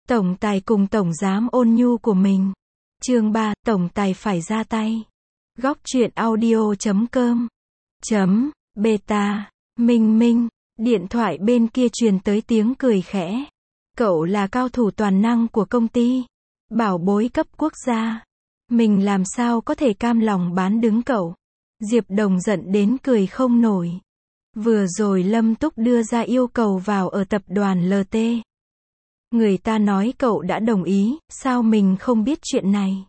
Tổng tài cùng tổng giám ôn nhu của mình. Chương 3, tổng tài phải ra tay. Góc truyện audio.com Beta. Minh, điện thoại bên kia truyền tới tiếng cười khẽ. Cậu là cao thủ toàn năng của công ty, bảo bối cấp quốc gia. Mình làm sao có thể cam lòng bán đứng cậu. Diệp Đồng giận đến cười không nổi. Vừa rồi Lâm Túc đưa ra yêu cầu vào ở tập đoàn LT. Người ta nói cậu đã đồng ý, sao mình không biết chuyện này?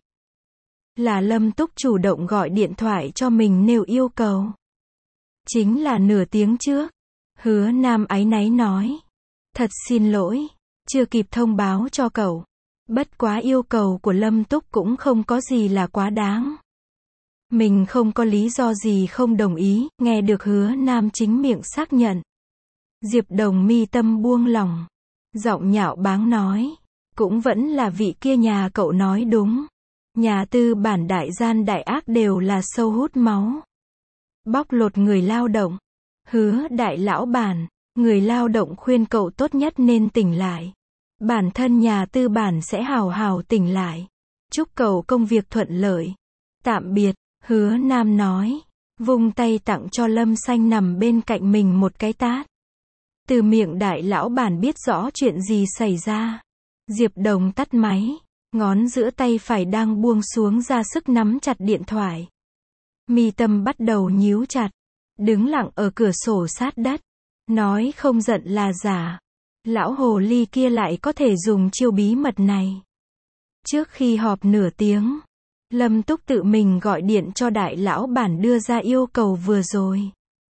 Là Lâm Túc chủ động gọi điện thoại cho mình nêu yêu cầu. Chính là nửa tiếng trước. Hứa Nam áy náy nói. Thật xin lỗi, chưa kịp thông báo cho cậu. Bất quá yêu cầu của Lâm Túc cũng không có gì là quá đáng. Mình không có lý do gì không đồng ý, nghe được Hứa Nam chính miệng xác nhận. Diệp Đồng mi tâm buông lỏng. Giọng nhạo báng nói. Cũng vẫn là vị kia nhà cậu nói đúng. Nhà tư bản đại gian đại ác đều là sâu hút máu. Bóc lột người lao động. Hứa đại lão bản, người lao động khuyên cậu tốt nhất nên tỉnh lại. Bản thân nhà tư bản sẽ hào hào tỉnh lại. Chúc cậu công việc thuận lợi. Tạm biệt, Hứa Nam nói. Vung tay tặng cho Lâm Xanh nằm bên cạnh mình một cái tát. Từ miệng đại lão bản biết rõ chuyện gì xảy ra. Diệp Đồng tắt máy. Ngón giữa tay phải đang buông xuống ra sức nắm chặt điện thoại. Mi tâm bắt đầu nhíu chặt. Đứng lặng ở cửa sổ sát đất. Nói không giận là giả. Lão hồ ly kia lại có thể dùng chiêu bí mật này. Trước khi họp nửa tiếng, Lâm Túc tự mình gọi điện cho đại lão bản đưa ra yêu cầu vừa rồi.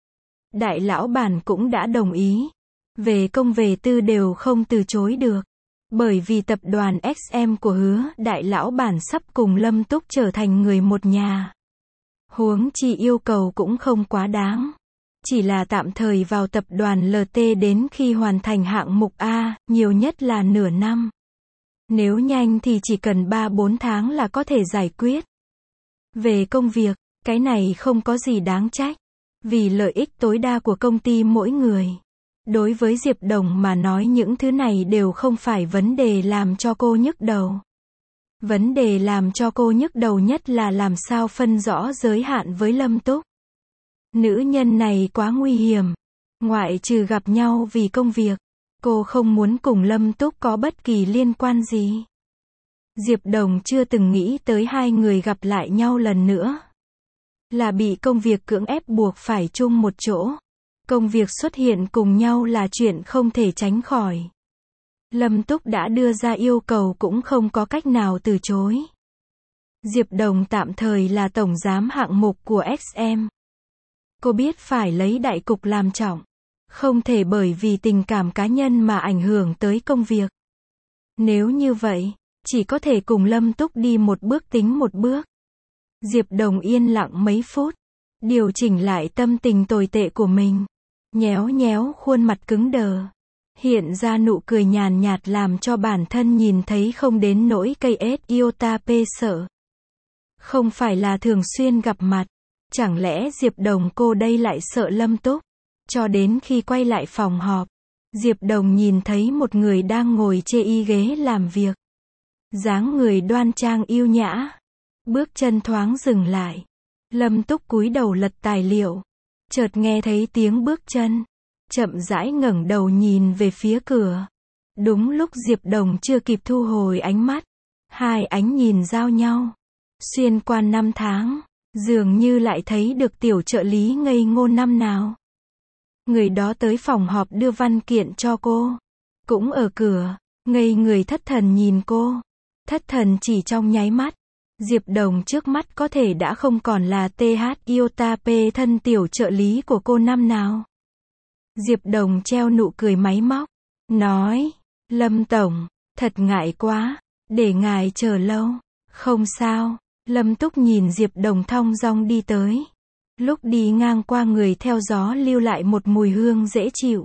Đại lão bản cũng đã đồng ý. Về công về tư đều không từ chối được. Bởi vì tập đoàn XM của Hứa đại lão bản sắp cùng Lâm Túc trở thành người một nhà. Huống chi yêu cầu cũng không quá đáng. Chỉ là tạm thời vào tập đoàn LT đến khi hoàn thành hạng mục A, nhiều nhất là nửa năm. Nếu nhanh thì chỉ cần 3-4 tháng là có thể giải quyết. Về công việc, cái này không có gì đáng trách. Vì lợi ích tối đa của công ty mỗi người. Đối với Diệp Đồng mà nói những thứ này đều không phải vấn đề làm cho cô nhức đầu. Vấn đề làm cho cô nhức đầu nhất là làm sao phân rõ giới hạn với Lâm Túc. Nữ nhân này quá nguy hiểm. Ngoại trừ gặp nhau vì công việc, cô không muốn cùng Lâm Túc có bất kỳ liên quan gì. Diệp Đồng chưa từng nghĩ tới hai người gặp lại nhau lần nữa. Là bị công việc cưỡng ép buộc phải chung một chỗ. Công việc xuất hiện cùng nhau là chuyện không thể tránh khỏi. Lâm Túc đã đưa ra yêu cầu cũng không có cách nào từ chối. Diệp Đồng tạm thời là tổng giám hạng mục của XM. Cô biết phải lấy đại cục làm trọng. Không thể bởi vì tình cảm cá nhân mà ảnh hưởng tới công việc. Nếu như vậy, chỉ có thể cùng Lâm Túc đi một bước tính một bước. Diệp Đồng yên lặng mấy phút. Điều chỉnh lại tâm tình tồi tệ của mình. Nhéo khuôn mặt cứng đờ. Hiện ra nụ cười nhàn nhạt làm cho bản thân nhìn thấy không đến nỗi cây ết iota pê sợ. Không phải là thường xuyên gặp mặt. Chẳng lẽ Diệp Đồng cô đây lại sợ Lâm Túc? Cho đến khi quay lại phòng họp, Diệp Đồng nhìn thấy một người đang ngồi chê y ghế làm việc. Dáng người đoan trang yêu nhã. Bước chân thoáng dừng lại. Lâm Túc cúi đầu lật tài liệu. Chợt nghe thấy tiếng bước chân. Chậm rãi ngẩng đầu nhìn về phía cửa. Đúng lúc Diệp Đồng chưa kịp thu hồi ánh mắt. Hai ánh nhìn giao nhau. Xuyên qua năm tháng. Dường như lại thấy được tiểu trợ lý ngây ngô năm nào. Người đó tới phòng họp đưa văn kiện cho cô. Cũng ở cửa. Ngây người thất thần nhìn cô. Thất thần chỉ trong nháy mắt. Diệp Đồng trước mắt có thể đã không còn là TH Iota P thân tiểu trợ lý của cô năm nào. Diệp Đồng treo nụ cười máy móc. Nói. Lâm Tổng, thật ngại quá. Để ngài chờ lâu. Không sao. Lâm Túc nhìn Diệp Đồng thong dong đi tới. Lúc đi ngang qua người theo gió lưu lại một mùi hương dễ chịu.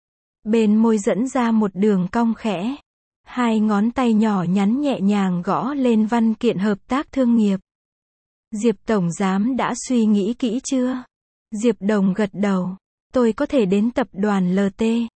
Bên môi dẫn ra một đường cong khẽ. Hai ngón tay nhỏ nhắn nhẹ nhàng gõ lên văn kiện hợp tác thương nghiệp. Diệp Tổng Giám đã suy nghĩ kỹ chưa? Diệp Đồng gật đầu. Tôi có thể đến tập đoàn LT.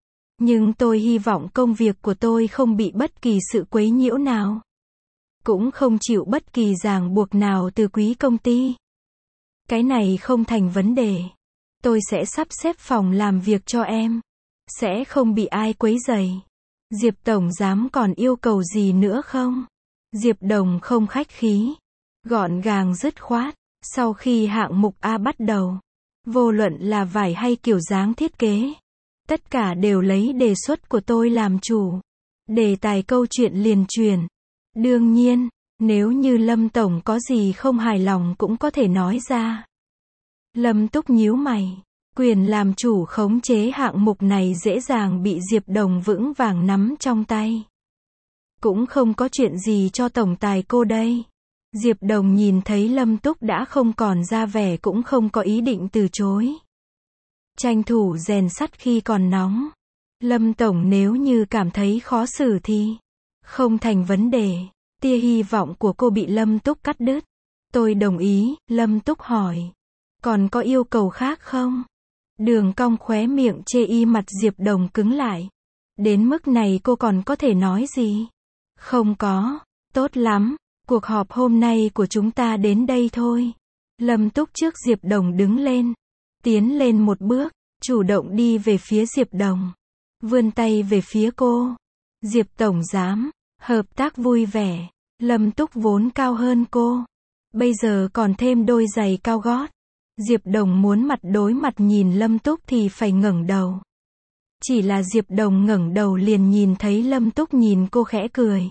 Nhưng tôi hy vọng công việc của tôi không bị bất kỳ sự quấy nhiễu nào. Cũng không chịu bất kỳ ràng buộc nào từ quý công ty. Cái này không thành vấn đề. Tôi sẽ sắp xếp phòng làm việc cho em. Sẽ không bị ai quấy rầy. Diệp Tổng Giám còn yêu cầu gì nữa không? Diệp Đồng không khách khí. Gọn gàng dứt khoát. Sau khi hạng mục A bắt đầu, vô luận là vải hay kiểu dáng thiết kế, tất cả đều lấy đề xuất của tôi làm chủ. Đề tài câu chuyện liền truyền. Đương nhiên, nếu như Lâm Tổng có gì không hài lòng cũng có thể nói ra. Lâm Túc nhíu mày. Quyền làm chủ khống chế hạng mục này dễ dàng bị Diệp Đồng vững vàng nắm trong tay. Cũng không có chuyện gì cho tổng tài cô đây. Diệp Đồng nhìn thấy Lâm Túc đã không còn ra vẻ cũng không có ý định từ chối. Tranh thủ rèn sắt khi còn nóng. Lâm Tổng nếu như cảm thấy khó xử thì không thành vấn đề. Tia hy vọng của cô bị Lâm Túc cắt đứt. Tôi đồng ý. Lâm Túc hỏi. Còn có yêu cầu khác không? Đường cong khóe miệng chê y mặt Diệp Đồng cứng lại. Đến mức này cô còn có thể nói gì? Không có. Tốt lắm. Cuộc họp hôm nay của chúng ta đến đây thôi. Lâm Túc trước Diệp Đồng đứng lên. Tiến lên một bước. Chủ động đi về phía Diệp Đồng. Vươn tay về phía cô. Diệp Tổng Giám. Hợp tác vui vẻ. Lâm Túc vốn cao hơn cô. Bây giờ còn thêm đôi giày cao gót. Diệp Đồng muốn mặt đối mặt nhìn Lâm Túc thì phải ngẩng đầu. Chỉ là Diệp Đồng ngẩng đầu liền nhìn thấy Lâm Túc nhìn cô khẽ cười.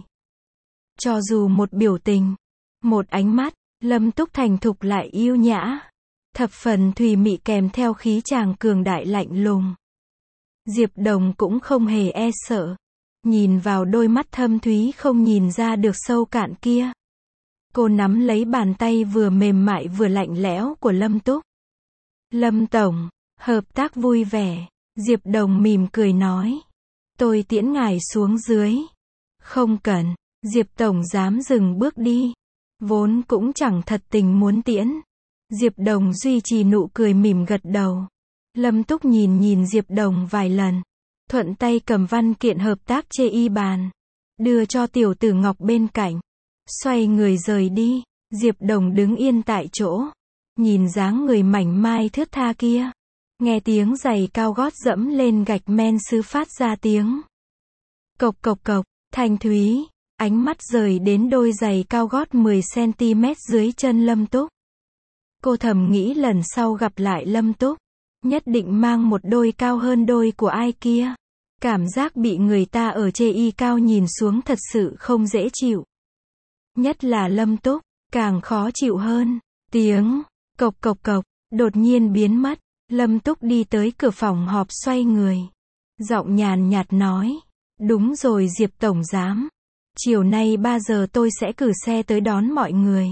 Cho dù một biểu tình, một ánh mắt, Lâm Túc thành thục lại yêu nhã. Thập phần thùy mị kèm theo khí chàng cường đại lạnh lùng. Diệp Đồng cũng không hề e sợ. Nhìn vào đôi mắt thâm thúy không nhìn ra được sâu cạn kia. Cô nắm lấy bàn tay vừa mềm mại vừa lạnh lẽo của Lâm Túc. Lâm Tổng, hợp tác vui vẻ. Diệp Đồng mỉm cười nói. Tôi tiễn ngài xuống dưới. Không cần. Diệp Tổng Giám dừng bước đi. Vốn cũng chẳng thật tình muốn tiễn. Diệp Đồng duy trì nụ cười mỉm gật đầu. Lâm Túc nhìn Diệp Đồng vài lần. Thuận tay cầm văn kiện hợp tác chê y bàn. Đưa cho tiểu tử Ngọc bên cạnh. Xoay người rời đi. Diệp Đồng đứng yên tại chỗ. Nhìn dáng người mảnh mai thướt tha kia. Nghe tiếng giày cao gót dẫm lên gạch men sứ phát ra tiếng. Cộc cộc cộc, thanh thúy. Ánh mắt rời đến đôi giày cao gót 10cm dưới chân Lâm Túc. Cô thầm nghĩ lần sau gặp lại Lâm Túc, nhất định mang một đôi cao hơn đôi của ai kia. Cảm giác bị người ta ở chê y cao nhìn xuống thật sự không dễ chịu. Nhất là Lâm Túc, càng khó chịu hơn. Tiếng cộc cộc cộc đột nhiên biến mất. Lâm Túc đi tới cửa phòng họp xoay người. Giọng nhàn nhạt nói. Đúng rồi Diệp Tổng Giám. Chiều nay 3 giờ tôi sẽ cử xe tới đón mọi người.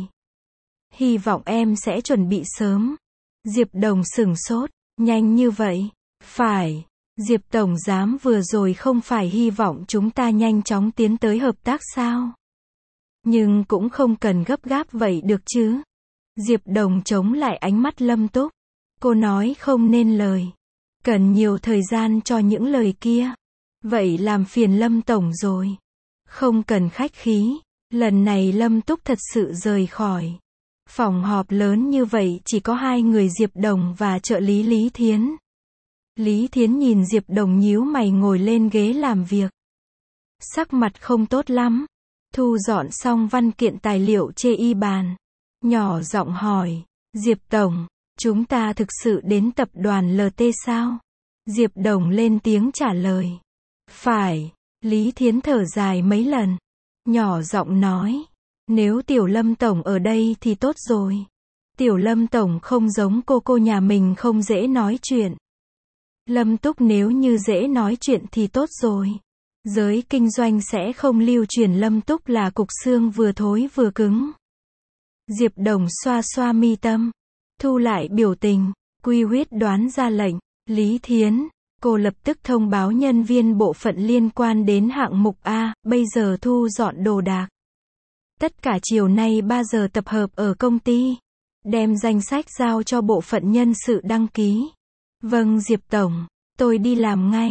Hy vọng em sẽ chuẩn bị sớm. Diệp Đồng sửng sốt. Nhanh như vậy? Phải. Diệp Tổng Giám vừa rồi không phải hy vọng chúng ta nhanh chóng tiến tới hợp tác sao? Nhưng cũng không cần gấp gáp vậy được chứ. Diệp Đồng chống lại ánh mắt Lâm Túc. Cô nói không nên lời. Cần nhiều thời gian cho những lời kia. Vậy làm phiền Lâm Tổng rồi. Không cần khách khí. Lần này Lâm Túc thật sự rời khỏi. Phòng họp lớn như vậy chỉ có hai người Diệp Đồng và trợ lý Lý Thiến. Lý Thiến nhìn Diệp Đồng nhíu mày ngồi lên ghế làm việc. Sắc mặt không tốt lắm. Thu dọn xong văn kiện tài liệu chê y bàn. Nhỏ giọng hỏi. Diệp Tổng, chúng ta thực sự đến tập đoàn LT sao? Diệp Đồng lên tiếng trả lời. Phải. Lý Thiến thở dài mấy lần. Nhỏ giọng nói. Nếu Tiểu Lâm Tổng ở đây thì tốt rồi. Tiểu Lâm Tổng không giống cô nhà mình không dễ nói chuyện. Lâm Túc nếu như dễ nói chuyện thì tốt rồi. Giới kinh doanh sẽ không lưu truyền Lâm Túc là cục xương vừa thối vừa cứng. Diệp Đồng xoa xoa mi tâm. Thu lại biểu tình. Quy huyết đoán ra lệnh. Lý Thiến. Cô lập tức thông báo nhân viên bộ phận liên quan đến hạng mục A. Bây giờ thu dọn đồ đạc. Tất cả chiều nay 3 giờ tập hợp ở công ty. Đem danh sách giao cho bộ phận nhân sự đăng ký. Vâng Diệp Tổng. Tôi đi làm ngay.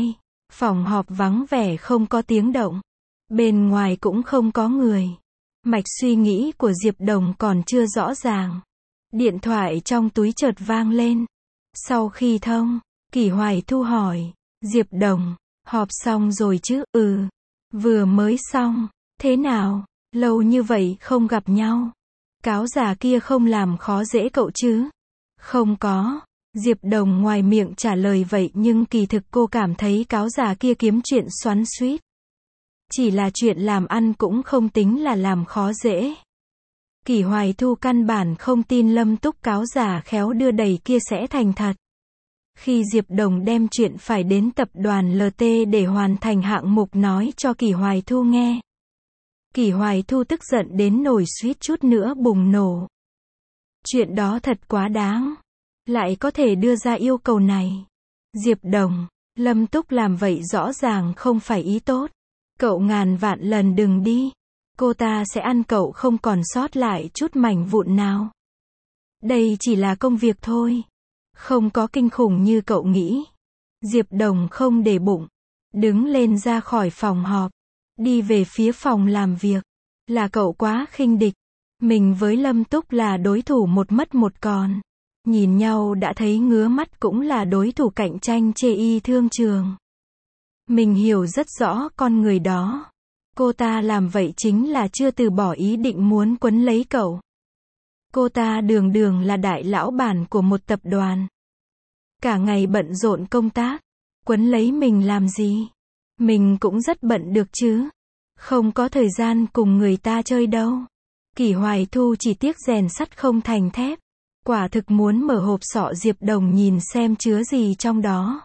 Phòng họp vắng vẻ không có tiếng động. Bên ngoài cũng không có người. Mạch suy nghĩ của Diệp Đồng còn chưa rõ ràng. Điện thoại trong túi chợt vang lên. Sau khi thông, Kỷ Hoài Thu hỏi, Diệp Đồng, họp xong rồi chứ? Ừ, vừa mới xong. Thế nào, lâu như vậy không gặp nhau. Cáo già kia không làm khó dễ cậu chứ? Không có. Diệp Đồng ngoài miệng trả lời vậy nhưng kỳ thực cô cảm thấy cáo già kia kiếm chuyện xoắn xuýt. Chỉ là chuyện làm ăn cũng không tính là làm khó dễ. Kỷ Hoài Thu căn bản không tin Lâm Túc cáo già khéo đưa đẩy kia sẽ thành thật. Khi Diệp Đồng đem chuyện phải đến tập đoàn LT để hoàn thành hạng mục nói cho Kỷ Hoài Thu nghe. Kỷ Hoài Thu tức giận đến nổi suýt chút nữa bùng nổ. Chuyện đó thật quá đáng. Lại có thể đưa ra yêu cầu này. Diệp Đồng, Lâm Túc làm vậy rõ ràng không phải ý tốt. Cậu ngàn vạn lần đừng đi. Cô ta sẽ ăn cậu không còn sót lại chút mảnh vụn nào. Đây chỉ là công việc thôi. Không có kinh khủng như cậu nghĩ. Diệp Đồng không để bụng. Đứng lên ra khỏi phòng họp. Đi về phía phòng làm việc. Là cậu quá khinh địch. Mình với Lâm Túc là đối thủ một mất một còn. Nhìn nhau đã thấy ngứa mắt cũng là đối thủ cạnh tranh chê y thương trường. Mình hiểu rất rõ con người đó. Cô ta làm vậy chính là chưa từ bỏ ý định muốn quấn lấy cậu. Cô ta đường đường là đại lão bản của một tập đoàn. Cả ngày bận rộn công tác. Quấn lấy mình làm gì? Mình cũng rất bận được chứ. Không có thời gian cùng người ta chơi đâu. Kỷ Hoài Thu chỉ tiếc rèn sắt không thành thép. Quả thực muốn mở hộp sọ Diệp Đồng nhìn xem chứa gì trong đó.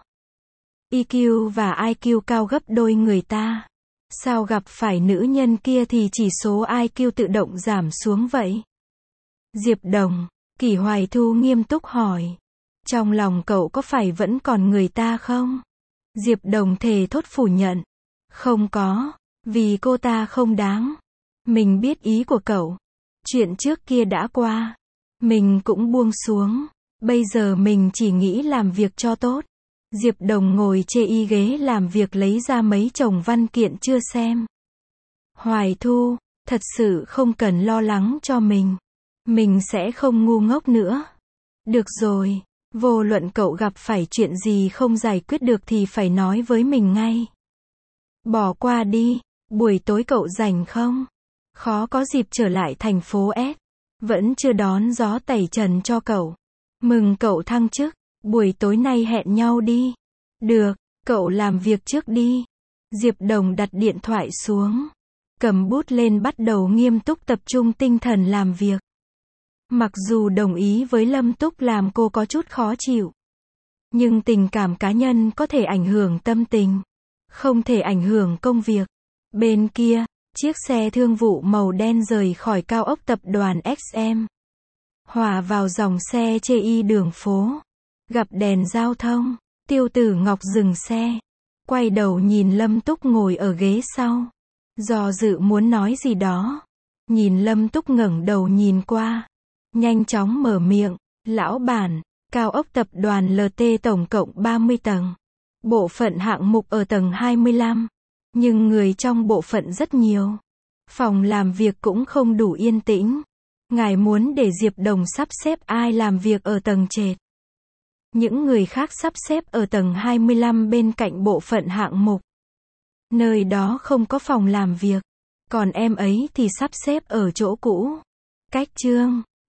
EQ và IQ cao gấp đôi người ta. Sao gặp phải nữ nhân kia thì chỉ số IQ tự động giảm xuống vậy? Diệp Đồng, Kỷ Hoài Thu nghiêm túc hỏi. Trong lòng cậu có phải vẫn còn người ta không? Diệp Đồng thề thốt phủ nhận. Không có, vì cô ta không đáng. Mình biết ý của cậu. Chuyện trước kia đã qua. Mình cũng buông xuống. Bây giờ mình chỉ nghĩ làm việc cho tốt. Diệp Đồng ngồi chê y ghế làm việc lấy ra mấy chồng văn kiện chưa xem. Hoài Thu, thật sự không cần lo lắng cho mình. Mình sẽ không ngu ngốc nữa. Được rồi, vô luận cậu gặp phải chuyện gì không giải quyết được thì phải nói với mình ngay. Bỏ qua đi, buổi tối cậu rảnh không? Khó có dịp trở lại thành phố S. Vẫn chưa đón gió tẩy trần cho cậu. Mừng cậu thăng chức. Buổi tối nay hẹn nhau đi. Được, cậu làm việc trước đi. Diệp Đồng đặt điện thoại xuống. Cầm bút lên bắt đầu nghiêm túc tập trung tinh thần làm việc. Mặc dù đồng ý với Lâm Túc làm cô có chút khó chịu. Nhưng tình cảm cá nhân có thể ảnh hưởng tâm tình. Không thể ảnh hưởng công việc. Bên kia, chiếc xe thương vụ màu đen rời khỏi cao ốc tập đoàn XM. Hòa vào dòng xe chê y đường phố. Gặp đèn giao thông, Tiêu Tử Ngọc dừng xe. Quay đầu nhìn Lâm Túc ngồi ở ghế sau. Do dự muốn nói gì đó. Nhìn Lâm Túc ngẩng đầu nhìn qua. Nhanh chóng mở miệng. Lão bản, cao ốc tập đoàn LT tổng cộng 30 tầng. Bộ phận hạng mục ở tầng 25. Nhưng người trong bộ phận rất nhiều. Phòng làm việc cũng không đủ yên tĩnh. Ngài muốn để Diệp Đồng sắp xếp ai làm việc ở tầng trệt. Những người khác sắp xếp ở tầng 25 bên cạnh bộ phận hạng mục. Nơi đó không có phòng làm việc. Còn em ấy thì sắp xếp ở chỗ cũ. Cách chương